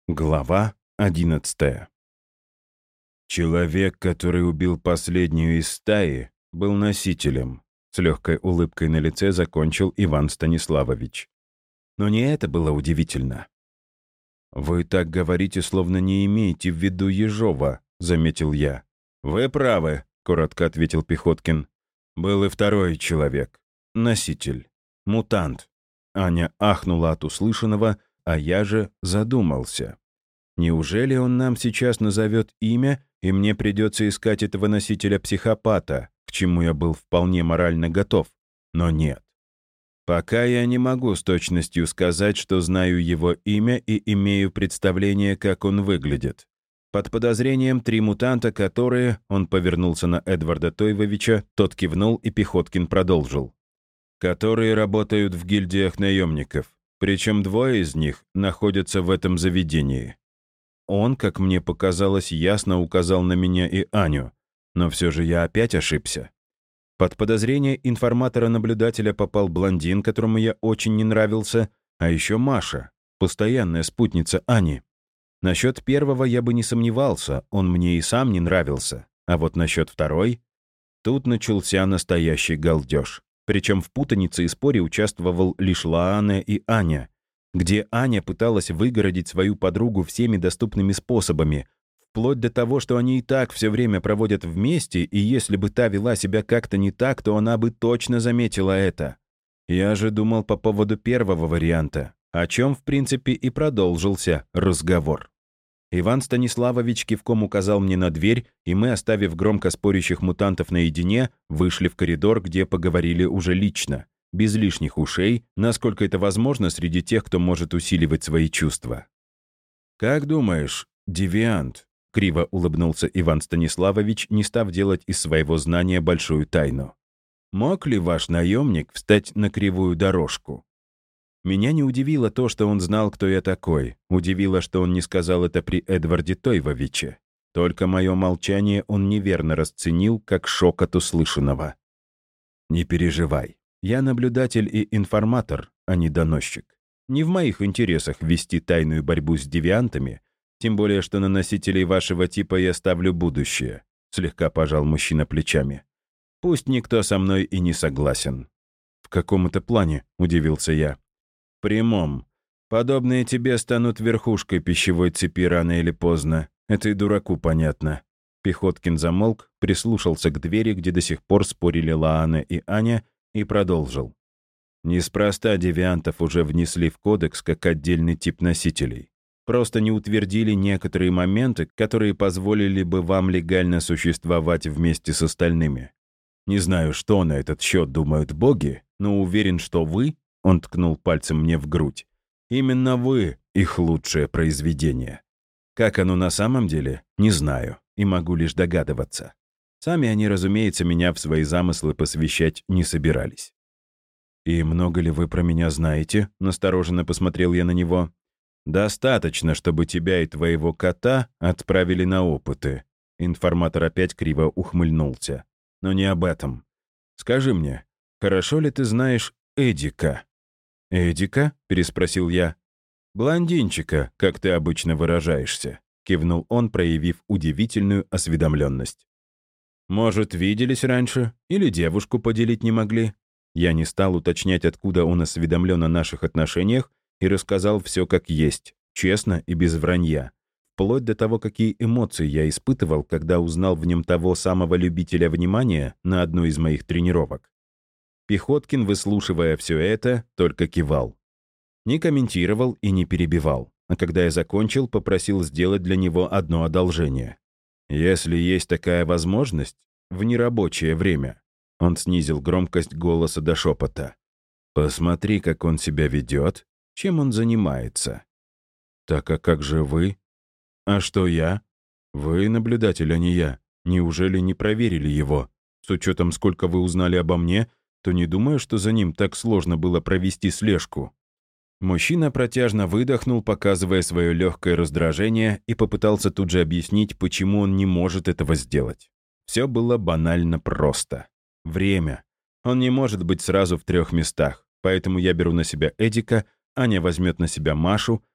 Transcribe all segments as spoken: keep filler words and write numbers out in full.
Глава одиннадцатая. Человек, который убил последнюю из стаи, был носителем. С легкой улыбкой на лице закончил Иван Станиславович. Но не это было удивительно. «Вы так говорите, словно не имеете в виду Ежова», — заметил я. «Вы правы», — коротко ответил Пехоткин. «Был и второй человек. Носитель. Мутант». Аня ахнула от услышанного, а я же задумался. Неужели он нам сейчас назовет имя, и мне придется искать этого носителя-психопата, к чему я был вполне морально готов? Но нет. Пока я не могу с точностью сказать, что знаю его имя и имею представление, как он выглядит. Под подозрением три мутанта, которые... Он повернулся на Эдварда Тойвовича, тот кивнул, и Пехоткин продолжил. Которые работают в гильдиях наемников. Причем двое из них находятся в этом заведении. Он, как мне показалось, ясно указал на меня и Аню, но все же я опять ошибся. Под подозрение информатора-наблюдателя попал блондин, которому я очень не нравился, а еще Маша, постоянная спутница Ани. Насчет первого я бы не сомневался, он мне и сам не нравился, а вот насчет второй... Тут начался настоящий галдеж. Причем в путанице и споре участвовал лишь Лаана и Аня, где Аня пыталась выгородить свою подругу всеми доступными способами, вплоть до того, что они и так все время проводят вместе, и если бы та вела себя как-то не так, то она бы точно заметила это. Я же думал по поводу первого варианта, о чем, в принципе, и продолжился разговор. Иван Станиславович кивком указал мне на дверь, и мы, оставив громко спорящих мутантов наедине, вышли в коридор, где поговорили уже лично, без лишних ушей, насколько это возможно среди тех, кто может усиливать свои чувства. «Как думаешь, девиант?» — криво улыбнулся Иван Станиславович, не став делать из своего знания большую тайну. «Мог ли ваш наемник встать на кривую дорожку?» Меня не удивило то, что он знал, кто я такой. Удивило, что он не сказал это при Эдварде Тойвовиче. Только мое молчание он неверно расценил, как шок от услышанного. «Не переживай. Я наблюдатель и информатор, а не доносчик. Не в моих интересах вести тайную борьбу с девиантами, тем более, что на носителей вашего типа я ставлю будущее», — слегка пожал мужчина плечами. «Пусть никто со мной и не согласен». «В каком это плане?» — удивился я. «Прямом. Подобные тебе станут верхушкой пищевой цепи рано или поздно. Это и дураку понятно». Пехоткин замолк, прислушался к двери, где до сих пор спорили Лаана и Аня, и продолжил. «Неспроста девиантов уже внесли в кодекс как отдельный тип носителей. Просто не утвердили некоторые моменты, которые позволили бы вам легально существовать вместе с остальными. Не знаю, что на этот счет думают боги, но уверен, что вы...» Он ткнул пальцем мне в грудь. «Именно вы — их лучшее произведение. Как оно на самом деле, не знаю, и могу лишь догадываться. Сами они, разумеется, меня в свои замыслы посвящать не собирались». «И много ли вы про меня знаете?» — настороженно посмотрел я на него. «Достаточно, чтобы тебя и твоего кота отправили на опыты». Информатор опять криво ухмыльнулся. «Но не об этом. Скажи мне, хорошо ли ты знаешь Эдика?» «Эдика?» — переспросил я. «Блондинчика, как ты обычно выражаешься», — кивнул он, проявив удивительную осведомленность. «Может, виделись раньше? Или девушку поделить не могли?» Я не стал уточнять, откуда он осведомлен о наших отношениях, и рассказал все как есть, честно и без вранья, вплоть до того, какие эмоции я испытывал, когда узнал в нем того самого любителя внимания на одной из моих тренировок. Пехоткин, выслушивая все это, только кивал. Не комментировал и не перебивал, а когда я закончил, попросил сделать для него одно одолжение. «Если есть такая возможность, в нерабочее время», он снизил громкость голоса до шепота. «Посмотри, как он себя ведет, чем он занимается». «Так а как же вы?» «А что я?» «Вы наблюдатель, а не я. Неужели не проверили его? С учетом, сколько вы узнали обо мне, то не думаю, что за ним так сложно было провести слежку». Мужчина протяжно выдохнул, показывая свое легкое раздражение, и попытался тут же объяснить, почему он не может этого сделать. Все было банально просто. Время. Он не может быть сразу в трех местах, поэтому я беру на себя Эдика, Аня возьмет на себя Машу,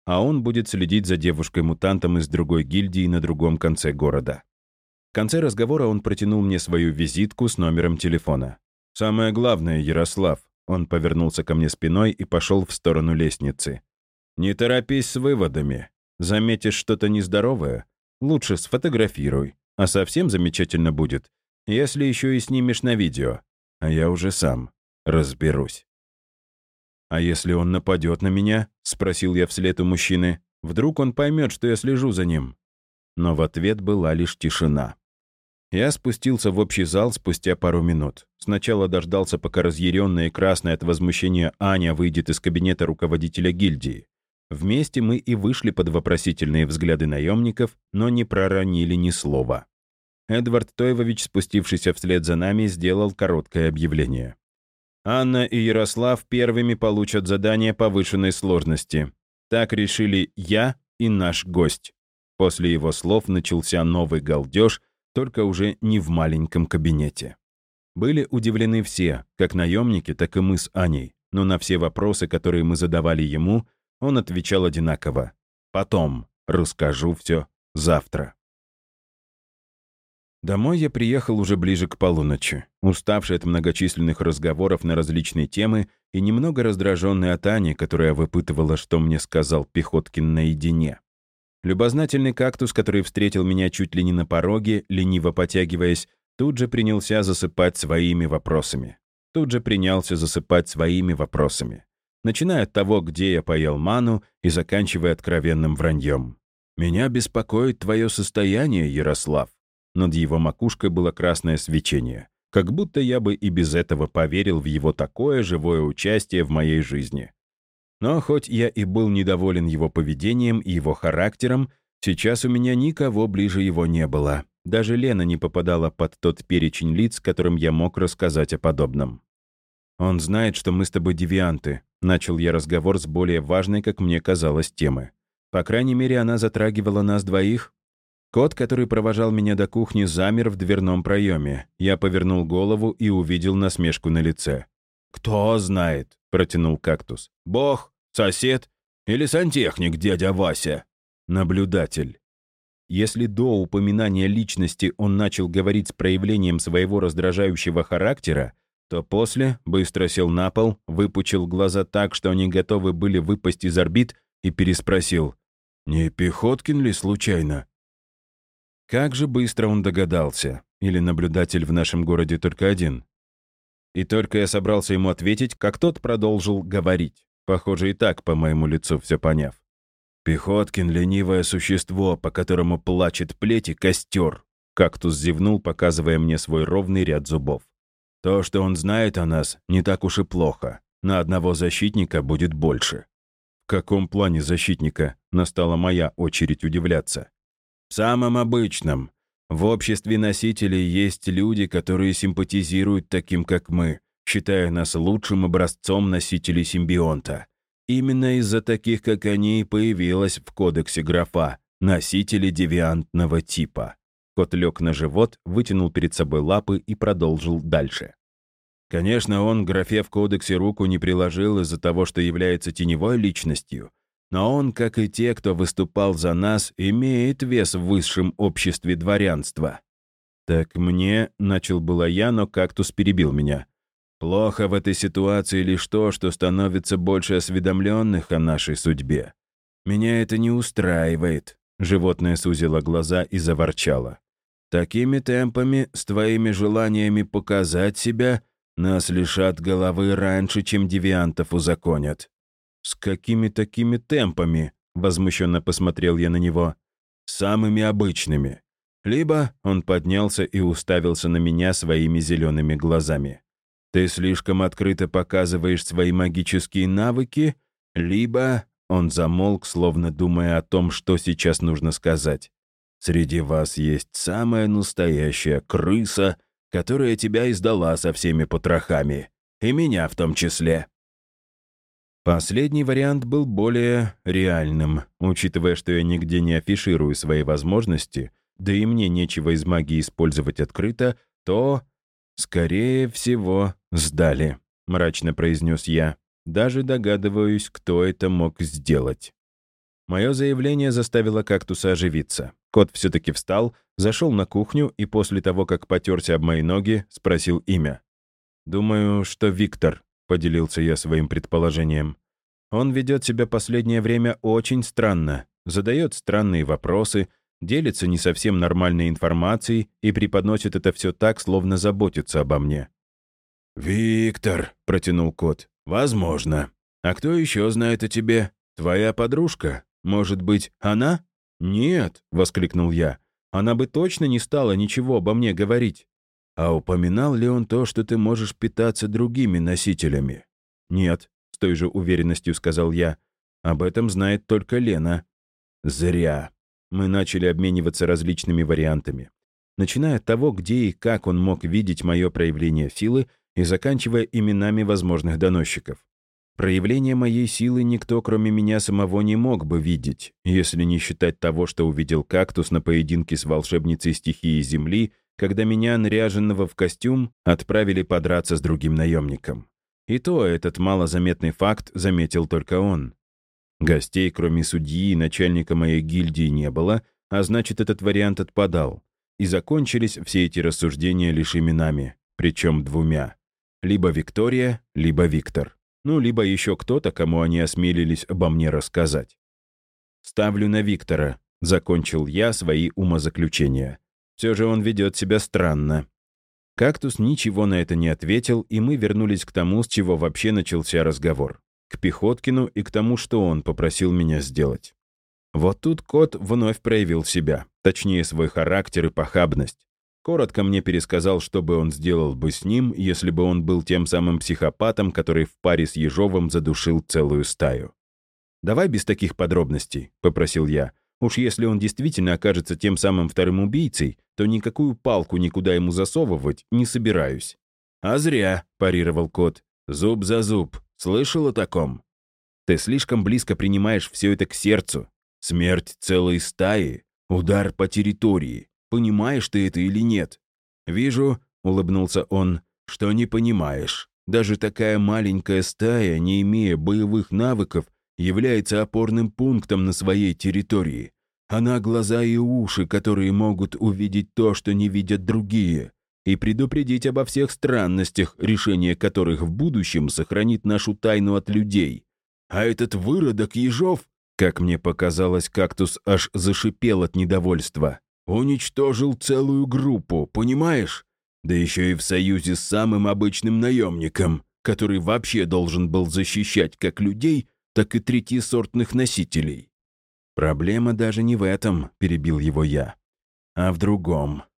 а он будет следить за девушкой-мутантом из другой гильдии на другом конце города. В конце разговора он протянул мне свою визитку с номером телефона. «Самое главное, Ярослав», он повернулся ко мне спиной и пошел в сторону лестницы. «Не торопись с выводами. Заметишь что-то нездоровое? Лучше сфотографируй. А совсем замечательно будет, если еще и снимешь на видео. А я уже сам разберусь». «А если он нападет на меня?» — спросил я вслед у мужчины. «Вдруг он поймет, что я слежу за ним?» Но в ответ была лишь тишина. Я спустился в общий зал спустя пару минут. Сначала дождался, пока разъяренная и красная от возмущения Аня выйдет из кабинета руководителя гильдии. Вместе мы и вышли под вопросительные взгляды наемников, но не проронили ни слова. Эдвард Тойвович, спустившийся вслед за нами, сделал короткое объявление. «Анна и Ярослав первыми получат задание повышенной сложности. Так решили я и наш гость». После его слов начался новый галдеж, только уже не в маленьком кабинете. Были удивлены все, как наемники, так и мы с Аней, но на все вопросы, которые мы задавали ему, он отвечал одинаково. «Потом расскажу все завтра». Домой я приехал уже ближе к полуночи, уставший от многочисленных разговоров на различные темы и немного раздраженный от Ани, которая выпытывала, что мне сказал Пехоткин наедине. Любознательный кактус, который встретил меня чуть ли не на пороге, лениво потягиваясь, тут же принялся засыпать своими вопросами. Тут же принялся засыпать своими вопросами. Начиная от того, где я поел ману, и заканчивая откровенным враньем. «Меня беспокоит твое состояние, Ярослав». Над его макушкой было красное свечение. Как будто я бы и без этого поверил в его такое живое участие в моей жизни. Но хоть я и был недоволен его поведением и его характером, сейчас у меня никого ближе его не было. Даже Лена не попадала под тот перечень лиц, которым я мог рассказать о подобном. «Он знает, что мы с тобой девианты», — начал я разговор с более важной, как мне казалось, темы. По крайней мере, она затрагивала нас двоих. Кот, который провожал меня до кухни, замер в дверном проеме. Я повернул голову и увидел насмешку на лице. «Кто знает?» — протянул кактус. «Бог? Сосед? Или сантехник дядя Вася?» «Наблюдатель». Если до упоминания личности он начал говорить с проявлением своего раздражающего характера, то после быстро сел на пол, выпучил глаза так, что они готовы были выпасть из орбит, и переспросил: «Не Пехоткин ли случайно?» Как же быстро он догадался. Или наблюдатель в нашем городе только один? И только я собрался ему ответить, как тот продолжил говорить. Похоже, и так по моему лицу все поняв. «Пехоткин — ленивое существо, по которому плачет плеть и костер», — кактус зевнул, показывая мне свой ровный ряд зубов. «То, что он знает о нас, не так уж и плохо. На одного защитника будет больше». «В каком плане защитника?» — настала моя очередь удивляться. «В самом обычном. В обществе носителей есть люди, которые симпатизируют таким, как мы, считая нас лучшим образцом носителей симбионта. Именно из-за таких, как они, и появилась в кодексе графа «носители девиантного типа». Кот лег на живот, вытянул перед собой лапы и продолжил дальше. Конечно, он к графе в кодексе руку не приложил из-за того, что является теневой личностью, но он, как и те, кто выступал за нас, имеет вес в высшем обществе дворянства. «Так мне...» — начал было я, но кактус перебил меня. «Плохо в этой ситуации лишь то, что становится больше осведомленных о нашей судьбе. Меня это не устраивает». Животное сузило глаза и заворчало. «Такими темпами, с твоими желаниями показать себя, нас лишат головы раньше, чем девиантов узаконят». «С какими такими темпами?» — возмущенно посмотрел я на него. «Самыми обычными». Либо он поднялся и уставился на меня своими зелеными глазами. «Ты слишком открыто показываешь свои магические навыки», либо он замолк, словно думая о том, что сейчас нужно сказать. «Среди вас есть самая настоящая крыса, которая тебя издала со всеми потрохами, и меня в том числе». Последний вариант был более реальным, учитывая, что я нигде не афиширую свои возможности, да и мне нечего из магии использовать открыто, то, скорее всего, сдали, мрачно произнес я. Даже догадываюсь, кто это мог сделать. Мое заявление заставило кактуса оживиться. Кот все-таки встал, зашел на кухню и после того, как потерся об мои ноги, спросил имя. «Думаю, что Виктор», — поделился я своим предположением. «Он ведет себя последнее время очень странно, задает странные вопросы, делится не совсем нормальной информацией и преподносит это все так, словно заботится обо мне». «Виктор», — протянул кот, — «возможно. А кто еще знает о тебе? Твоя подружка? Может быть, она?» «Нет», — воскликнул я, — «она бы точно не стала ничего обо мне говорить». «А упоминал ли он то, что ты можешь питаться другими носителями?» «Нет», — с той же уверенностью сказал я, — «об этом знает только Лена». «Зря». Мы начали обмениваться различными вариантами, начиная от того, где и как он мог видеть мое проявление силы, и заканчивая именами возможных доносчиков. Проявление моей силы никто, кроме меня самого, не мог бы видеть, если не считать того, что увидел кактус на поединке с волшебницей стихии Земли, когда меня, наряженного в костюм, отправили подраться с другим наемником. И то этот малозаметный факт заметил только он. Гостей, кроме судьи и начальника моей гильдии, не было, а значит, этот вариант отпадал. И закончились все эти рассуждения лишь именами, причем двумя. Либо Виктория, либо Виктор. Ну, либо еще кто-то, кому они осмелились обо мне рассказать. «Ставлю на Виктора», — закончил я свои умозаключения. Все же он ведет себя странно. Кактус ничего на это не ответил, и мы вернулись к тому, с чего вообще начался разговор. К Пехоткину и к тому, что он попросил меня сделать. Вот тут кот вновь проявил себя, точнее свой характер и похабность. Коротко мне пересказал, что бы он сделал бы с ним, если бы он был тем самым психопатом, который в паре с Ежовым задушил целую стаю. «Давай без таких подробностей», — попросил я. «Уж если он действительно окажется тем самым вторым убийцей, то никакую палку никуда ему засовывать не собираюсь». «А зря», — парировал кот. «Зуб за зуб. Слышал о таком?» «Ты слишком близко принимаешь все это к сердцу. Смерть целой стаи, удар по территории. Понимаешь ты это или нет?» «Вижу», — улыбнулся он, — «что не понимаешь. Даже такая маленькая стая, не имея боевых навыков, является опорным пунктом на своей территории. Она — глаза и уши, которые могут увидеть то, что не видят другие, и предупредить обо всех странностях, решение которых в будущем сохранит нашу тайну от людей. А этот выродок Ежов, как мне показалось, кактус аж зашипел от недовольства, уничтожил целую группу, понимаешь? Да еще и в союзе с самым обычным наемником, который вообще должен был защищать как людей, так и третьесортных носителей. «Проблема даже не в этом», — перебил его я, — «а в другом.